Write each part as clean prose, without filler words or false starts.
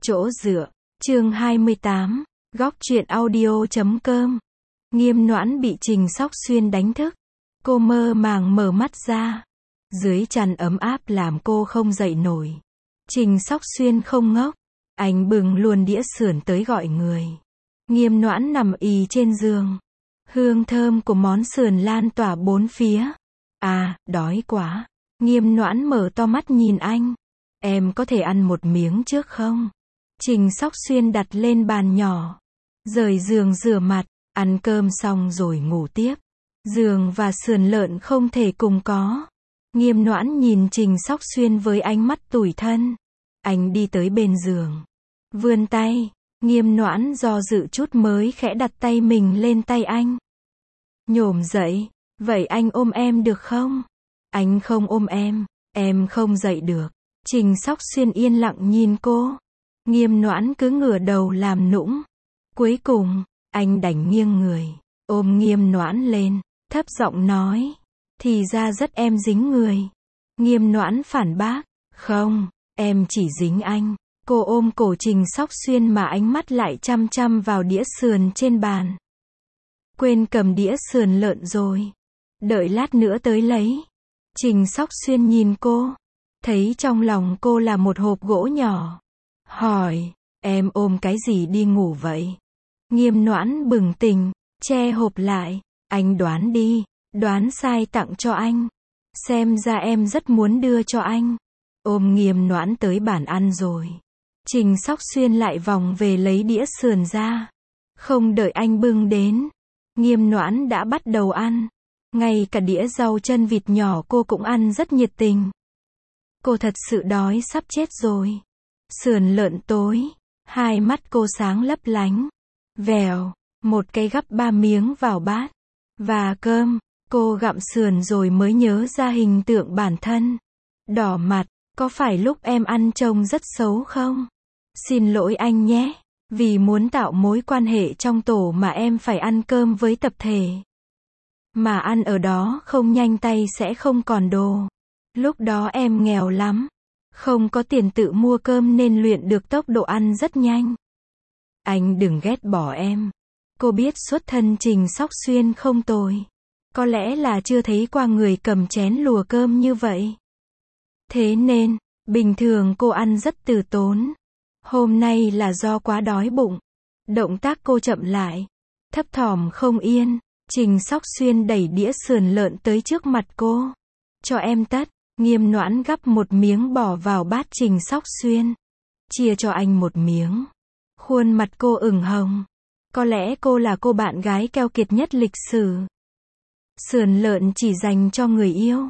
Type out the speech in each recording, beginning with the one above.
Chỗ dựa, chương 28, góc truyện audio.com. Nghiêm Noãn bị Trình Sóc Xuyên đánh thức. Cô mơ màng mở mắt ra. Dưới chăn ấm áp làm cô không dậy nổi. Trình Sóc Xuyên không ngốc. Anh bừng luồn đĩa sườn tới gọi người. Nghiêm Noãn nằm ì trên giường. Hương thơm của món sườn lan tỏa bốn phía. À, đói quá. Nghiêm Noãn mở to mắt nhìn anh. Em có thể ăn một miếng trước không? Trình Sóc Xuyên đặt lên bàn nhỏ. Rời giường rửa mặt, ăn cơm xong rồi ngủ tiếp. Giường và sườn lợn không thể cùng có. Nghiêm Noãn nhìn Trình Sóc Xuyên với ánh mắt tủi thân. Anh đi tới bên giường. Vươn tay. Nghiêm Noãn do dự chút mới khẽ đặt tay mình lên tay anh. Nhổm dậy. Vậy anh ôm em được không? Anh không ôm em không dậy được. Trình Sóc Xuyên yên lặng nhìn cô. Nghiêm Noãn cứ ngửa đầu làm nũng. Cuối cùng, anh đành nghiêng người, ôm Nghiêm Noãn lên, thấp giọng nói. Thì ra rất em dính người. Nghiêm Noãn phản bác. Không, em chỉ dính anh. Cô ôm cổ Trình Sóc Xuyên mà ánh mắt lại chăm chăm vào đĩa sườn trên bàn. Quên cầm đĩa sườn lợn rồi. Đợi lát nữa tới lấy. Trình Sóc Xuyên nhìn cô. Thấy trong lòng cô là một hộp gỗ nhỏ. Hỏi, em ôm cái gì đi ngủ vậy? Nghiêm Noãn bừng tỉnh, che hộp lại. Anh đoán đi, đoán sai tặng cho anh. Xem ra em rất muốn đưa cho anh. Ôm Nghiêm Noãn tới bàn ăn rồi. Trình Sóc Xuyên lại vòng về lấy đĩa sườn ra. Không đợi anh bưng đến. Nghiêm Noãn đã bắt đầu ăn. Ngay cả đĩa rau chân vịt nhỏ cô cũng ăn rất nhiệt tình. Cô thật sự đói sắp chết rồi. Sườn lợn tối. Hai mắt cô sáng lấp lánh. Vèo, một cây gắp 3 miếng vào bát. Và cơm, cô gặm sườn rồi mới nhớ ra hình tượng bản thân. Đỏ mặt, có phải lúc em ăn trông rất xấu không? Xin lỗi anh nhé. Vì muốn tạo mối quan hệ trong tổ mà em phải ăn cơm với tập thể. Mà ăn ở đó không nhanh tay sẽ không còn đồ. Lúc đó em nghèo lắm. Không có tiền tự mua cơm nên luyện được tốc độ ăn rất nhanh. Anh đừng ghét bỏ em. Cô biết xuất thân Trình Sóc Xuyên không tồi. Có lẽ là chưa thấy qua người cầm chén lùa cơm như vậy. Thế nên, bình thường cô ăn rất từ tốn. Hôm nay là do quá đói bụng. Động tác cô chậm lại. Thấp thỏm không yên. Trình Sóc Xuyên đẩy đĩa sườn lợn tới trước mặt cô. Cho em tất. Nghiêm Noãn gắp một miếng bỏ vào bát Trình Sóc Xuyên. Chia cho anh một miếng. Khuôn mặt cô ửng hồng. Có lẽ cô là cô bạn gái keo kiệt nhất lịch sử. Sườn lợn chỉ dành cho người yêu.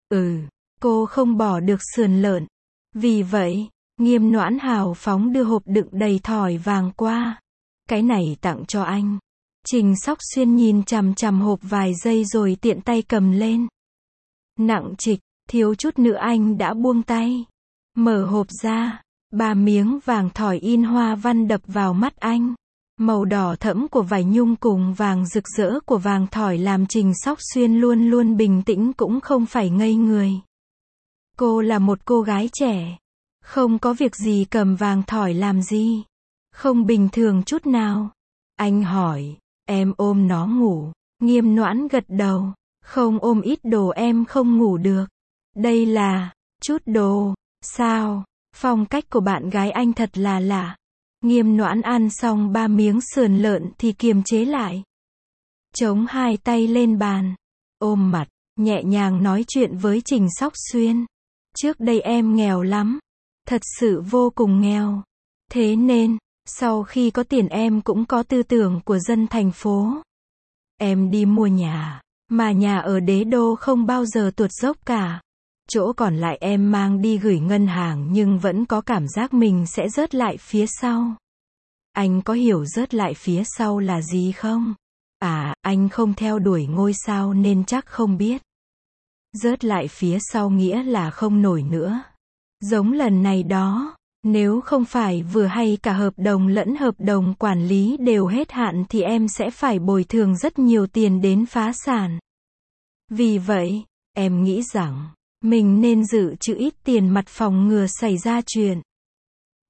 Cô không bỏ được sườn lợn. Vì vậy, Nghiêm Noãn hào phóng đưa hộp đựng đầy thỏi vàng qua. Cái này tặng cho anh. Trình Sóc Xuyên nhìn chằm chằm hộp vài giây rồi tiện tay cầm lên. Nặng trịch, thiếu chút nữa anh đã buông tay. Mở hộp ra, 3 miếng vàng thỏi in hoa văn đập vào mắt anh. Màu đỏ thẫm của vải nhung cùng vàng rực rỡ của vàng thỏi làm Trình Sóc Xuyên luôn luôn bình tĩnh cũng không phải ngây người. Cô là một cô gái trẻ. Không có việc gì cầm vàng thỏi làm gì. Không bình thường chút nào. Anh hỏi, em ôm nó ngủ. Nghiêm Noãn gật đầu. Không ôm ít đồ em không ngủ được. Đây là, chút đồ, sao? Phong cách của bạn gái anh thật là lạ. Nghiêm Noãn ăn xong 3 miếng sườn lợn thì kiềm chế lại. Chống hai tay lên bàn. Ôm mặt, nhẹ nhàng nói chuyện với Trình Sóc Xuyên. Trước đây em nghèo lắm. Thật sự vô cùng nghèo. Thế nên, sau khi có tiền em cũng có tư tưởng của dân thành phố. Em đi mua nhà, mà nhà ở Đế Đô không bao giờ tuột dốc cả. Chỗ còn lại em mang đi gửi ngân hàng nhưng vẫn có cảm giác mình sẽ rớt lại phía sau. Anh có hiểu rớt lại phía sau là gì không? À, anh không theo đuổi ngôi sao nên chắc không biết. Rớt lại phía sau nghĩa là không nổi nữa. Giống lần này đó, nếu không phải vừa hay cả hợp đồng lẫn hợp đồng quản lý đều hết hạn thì em sẽ phải bồi thường rất nhiều tiền đến phá sản. Vì vậy, em nghĩ rằng mình nên dự trữ ít tiền mặt phòng ngừa xảy ra chuyện.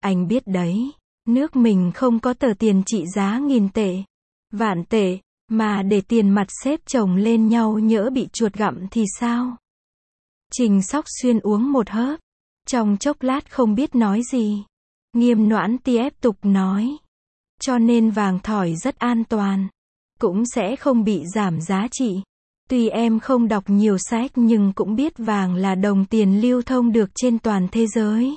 Anh biết đấy, nước mình không có tờ tiền trị giá 1.000 tệ, vạn tệ, mà để tiền mặt xếp chồng lên nhau nhỡ bị chuột gặm thì sao? Trình Sóc Xuyên uống một hớp, trong chốc lát không biết nói gì. Nghiêm Noãn tiếp tục nói. Cho nên vàng thỏi rất an toàn, cũng sẽ không bị giảm giá trị. Tuy em không đọc nhiều sách nhưng cũng biết vàng là đồng tiền lưu thông được trên toàn thế giới.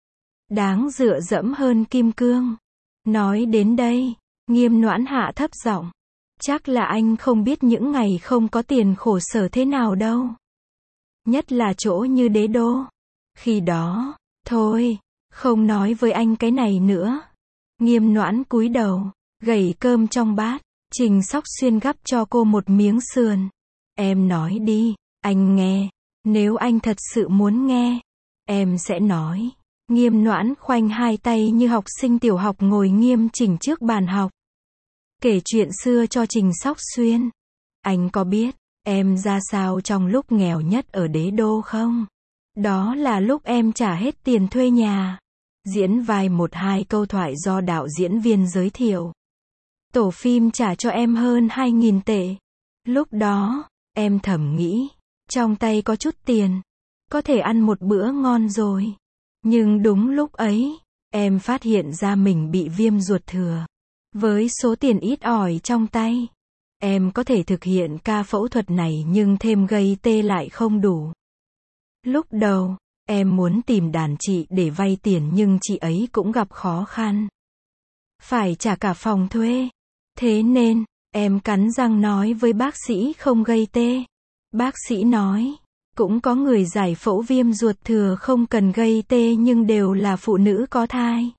Đáng dựa dẫm hơn kim cương. Nói đến đây, Nghiêm Noãn hạ thấp giọng. Chắc là anh không biết những ngày không có tiền khổ sở thế nào đâu. Nhất là chỗ như Đế Đô. Khi đó, thôi, không nói với anh cái này nữa. Nghiêm Noãn cúi đầu, gẩy cơm trong bát. Trình Sóc Xuyên gắp cho cô một miếng sườn. Em nói đi, anh nghe. Nếu anh thật sự muốn nghe, em sẽ nói. Nghiêm Noãn khoanh hai tay như học sinh tiểu học ngồi nghiêm chỉnh trước bàn học. Kể chuyện xưa cho Trình Sóc Xuyên. Anh có biết, em ra sao trong lúc nghèo nhất ở Đế Đô không? Đó là lúc em trả hết tiền thuê nhà. Diễn vai 1-2 câu thoại do đạo diễn viên giới thiệu. Tổ phim trả cho em hơn 2.000 tệ. Lúc đó, em thầm nghĩ, trong tay có chút tiền, có thể ăn một bữa ngon rồi. Nhưng đúng lúc ấy, em phát hiện ra mình bị viêm ruột thừa. Với số tiền ít ỏi trong tay, em có thể thực hiện ca phẫu thuật này nhưng thêm gây tê lại không đủ. Lúc đầu, em muốn tìm đàn chị để vay tiền nhưng chị ấy cũng gặp khó khăn. Phải trả cả phòng thuê. Thế nên, em cắn răng nói với bác sĩ không gây tê. Bác sĩ nói, cũng có người giải phẫu viêm ruột thừa không cần gây tê nhưng đều là phụ nữ có thai.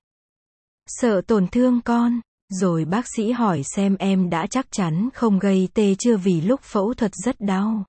Sợ tổn thương con. Rồi bác sĩ hỏi xem em đã chắc chắn không gây tê chưa vì lúc phẫu thuật rất đau.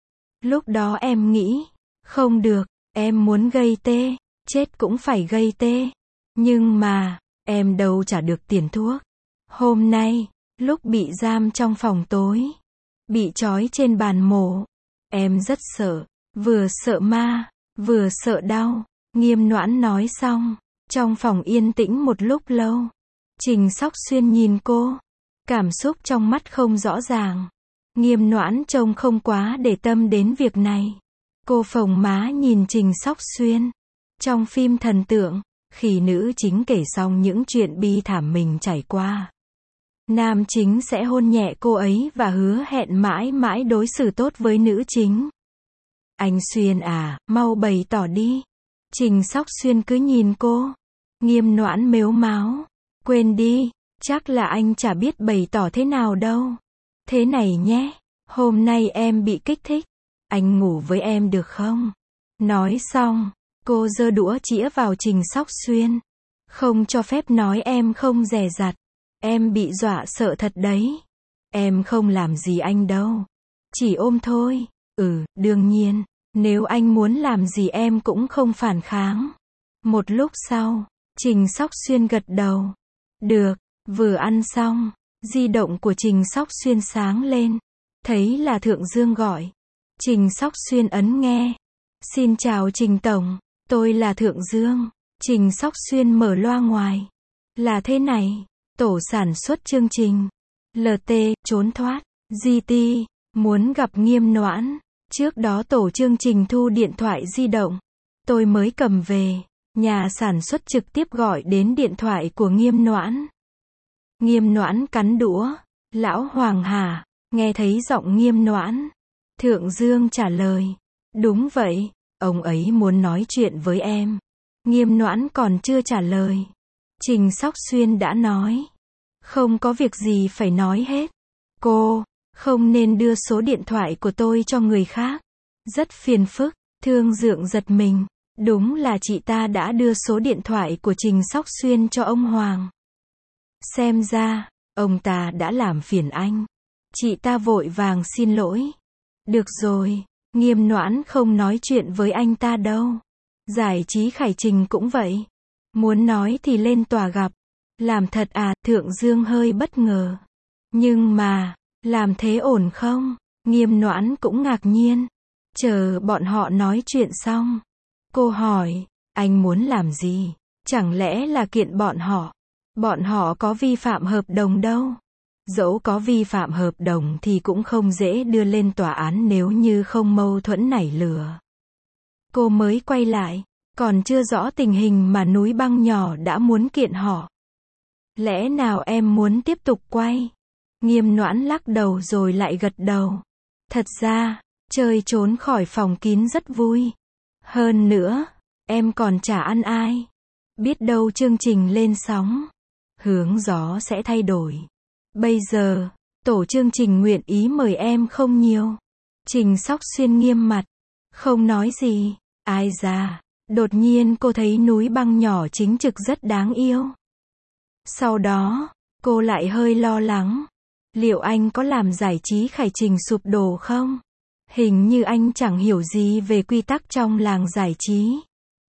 Lúc đó em nghĩ, không được, em muốn gây tê, chết cũng phải gây tê. Nhưng mà, em đâu trả được tiền thuốc. Hôm nay, lúc bị giam trong phòng tối, bị trói trên bàn mổ, em rất sợ, vừa sợ ma, vừa sợ đau. Nghiêm Noãn nói xong, trong phòng yên tĩnh một lúc lâu. Trình Sóc Xuyên nhìn cô, cảm xúc trong mắt không rõ ràng. Nghiêm Noãn trông không quá để tâm đến việc này. Cô phồng má nhìn Trình Sóc Xuyên. Trong phim thần tượng, khi nữ chính kể xong những chuyện bi thảm mình trải qua, nam chính sẽ hôn nhẹ cô ấy và hứa hẹn mãi mãi đối xử tốt với nữ chính. Anh Xuyên à, mau bày tỏ đi. Trình Sóc Xuyên cứ nhìn cô. Nghiêm Noãn mếu máo. Quên đi, chắc là anh chả biết bày tỏ thế nào đâu. Thế này nhé, hôm nay em bị kích thích. Anh ngủ với em được không? Nói xong, cô giơ đũa chĩa vào Trình Sóc Xuyên. Không cho phép nói em không dè dặt. Em bị dọa sợ thật đấy. Em không làm gì anh đâu. Chỉ ôm thôi. Đương nhiên, nếu anh muốn làm gì em cũng không phản kháng. Một lúc sau, Trình Sóc Xuyên gật đầu. Được, vừa ăn xong, di động của Trình Sóc Xuyên sáng lên. Thấy là Thượng Dương gọi. Trình Sóc Xuyên ấn nghe. Xin chào Trình Tổng, tôi là Thượng Dương. Trình Sóc Xuyên mở loa ngoài. Là thế này, tổ sản xuất chương trình LT, trốn thoát, GT, muốn gặp Nghiêm Noãn. Trước đó tổ chương trình thu điện thoại di động. Tôi mới cầm về. Nhà sản xuất trực tiếp gọi đến điện thoại của Nghiêm Noãn. Nghiêm Noãn cắn đũa. Lão Hoàng hả? Nghe thấy giọng Nghiêm Noãn. Thượng Dương trả lời. Đúng vậy, ông ấy muốn nói chuyện với em. Nghiêm Noãn còn chưa trả lời. Trình Sóc Xuyên đã nói. Không có việc gì phải nói hết. Cô, không nên đưa số điện thoại của tôi cho người khác. Rất phiền phức. Thương Dượng giật mình. Đúng là chị ta đã đưa số điện thoại của Trình Sóc Xuyên cho ông Hoàng. Xem ra, ông ta đã làm phiền anh. Chị ta vội vàng xin lỗi. Được rồi, Nghiêm Noãn không nói chuyện với anh ta đâu. Giải trí Khải Trình cũng vậy. Muốn nói thì lên tòa gặp. Làm thật à? Thượng Dương hơi bất ngờ. Nhưng mà, làm thế ổn không? Nghiêm Noãn cũng ngạc nhiên. Chờ bọn họ nói chuyện xong. Cô hỏi, anh muốn làm gì? Chẳng lẽ là kiện bọn họ? Bọn họ có vi phạm hợp đồng đâu. Dẫu có vi phạm hợp đồng thì cũng không dễ đưa lên tòa án nếu như không mâu thuẫn nảy lửa. Cô mới quay lại, còn chưa rõ tình hình mà núi băng nhỏ đã muốn kiện họ. Lẽ nào em muốn tiếp tục quay? Nghiêm Noãn lắc đầu rồi lại gật đầu. Thật ra, chơi trốn khỏi phòng kín rất vui. Hơn nữa, em còn chả ăn ai. Biết đâu chương trình lên sóng, hướng gió sẽ thay đổi. Bây giờ, tổ chương trình nguyện ý mời em không nhiều. Trình Sóc Xuyên nghiêm mặt, không nói gì. Ai da, đột nhiên cô thấy núi băng nhỏ chính trực rất đáng yêu. Sau đó, cô lại hơi lo lắng. Liệu anh có làm giải trí Khải Trình sụp đổ không? Hình như anh chẳng hiểu gì về quy tắc trong làng giải trí.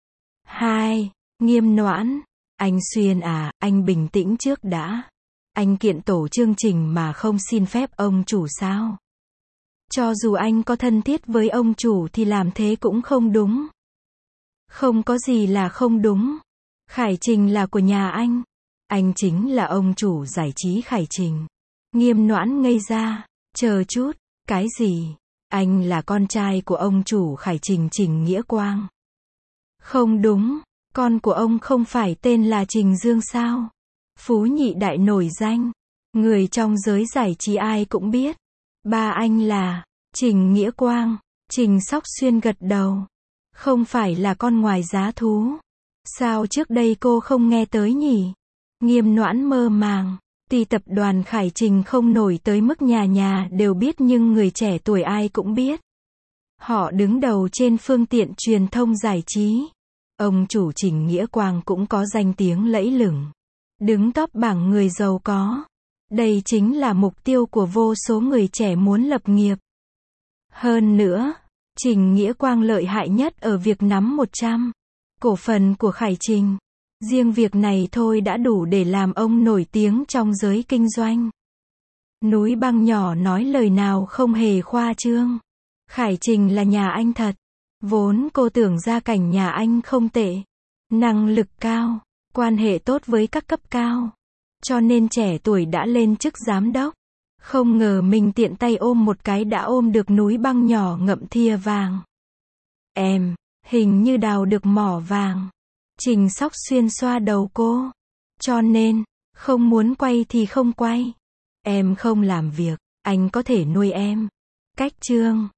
2. Nghiêm Noãn. Anh Xuyên à, anh bình tĩnh trước đã. Anh kiện tổ chương trình mà không xin phép ông chủ sao? Cho dù anh có thân thiết với ông chủ thì làm thế cũng không đúng. Không có gì là không đúng. Khải Trình là của nhà anh. Anh chính là ông chủ giải trí Khải Trình. Nghiêm Noãn ngây ra. Chờ chút, cái gì? Anh là con trai của ông chủ Khải Trình Trình Nghĩa Quang. Không đúng, con của ông không phải tên là Trình Dương sao? Phú nhị đại nổi danh. Người trong giới giải trí ai cũng biết. Ba anh là Trình Nghĩa Quang. Trình Sóc Xuyên gật đầu. Không phải là con ngoài giá thú. Sao trước đây cô không nghe tới nhỉ? Nghiêm Noãn mơ màng. Tuy tập đoàn Khải Trình không nổi tới mức nhà nhà đều biết nhưng người trẻ tuổi ai cũng biết. Họ đứng đầu trên phương tiện truyền thông giải trí. Ông chủ Trình Nghĩa Quang cũng có danh tiếng lẫy lừng. Đứng top bảng người giàu có. Đây chính là mục tiêu của vô số người trẻ muốn lập nghiệp. Hơn nữa, Trình Nghĩa Quang lợi hại nhất ở việc nắm 100 cổ phần của Khải Trình. Riêng việc này thôi đã đủ để làm ông nổi tiếng trong giới kinh doanh. Núi băng nhỏ nói lời nào không hề khoa trương. Khải Trình là nhà anh thật. Vốn cô tưởng gia cảnh nhà anh không tệ. Năng lực cao, quan hệ tốt với các cấp cao. Cho nên trẻ tuổi đã lên chức giám đốc. Không ngờ mình tiện tay ôm một cái đã ôm được núi băng nhỏ ngậm thìa vàng. Em, hình như đào được mỏ vàng. Trình Sóc Xuyên xoa đầu cô. Cho nên, không muốn quay thì không quay. Em không làm việc, anh có thể nuôi em. Cách chương